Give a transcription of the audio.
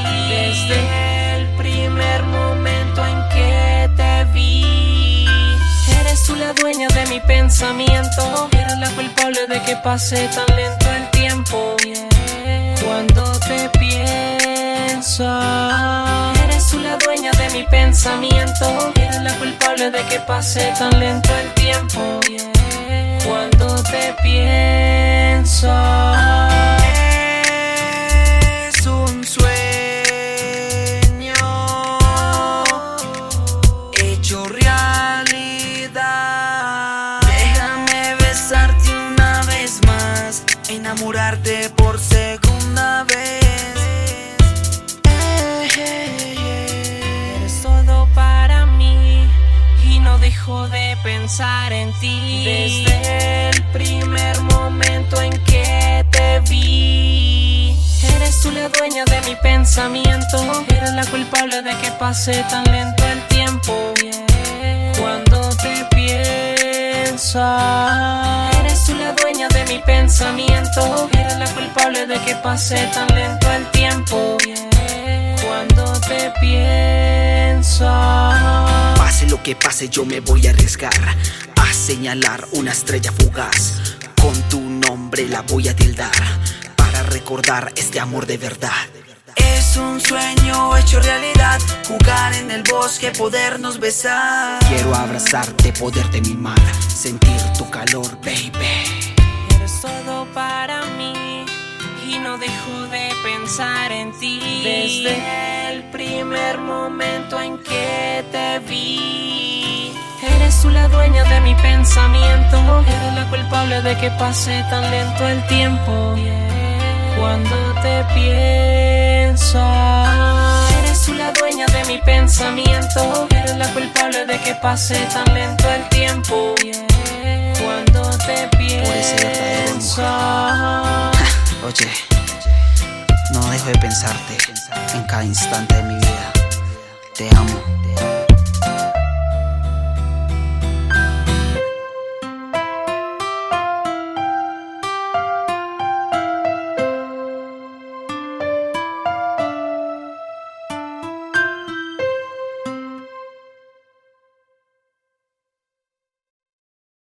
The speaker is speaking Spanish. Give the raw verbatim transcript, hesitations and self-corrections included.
Desde el primer momento en que te vi, eres tú la dueña de mi pensamiento, eres la culpable de que pase tan lento el tiempo. Cuando te pienso, eres tú la dueña de mi pensamiento, eres la culpable de que pase tan lento el tiempo. Cuando te pienso, es un sueño hecho realidad. Déjame besarte una vez más, enamorarte por segunda vez. Eres todo para mí y no dejo de pensar en ti. Desde el primer momento en que te vi, eres tú la dueña de mi pensamiento, eres la culpable de que pase tan lento el tiempo. Cuando te pienso, eres tú la dueña de mi pensamiento, eres la culpable de que pase tan lento el tiempo. Cuando te pienso, pase lo que pase, yo me voy a arriesgar a señalar una estrella fugaz. Con tu nombre la voy a tildar para recordar este amor de verdad. Es un sueño hecho realidad, jugar en el bosque, podernos besar. Quiero abrazarte, poderte mimar, sentir tu calor, baby. Eres todo para mí y no dejo de pensar en ti. Desde el primer momento en que te vi, eres tú la dueña de mi pensamiento, eres la culpable de que pase tan lento el tiempo. Cuando te pienso, eres tú la dueña de mi pensamiento, eres la culpable de que pase tan lento el tiempo. Cuando te pienso, oye, no dejo de pensarte en cada instante de mi vida. Te amo.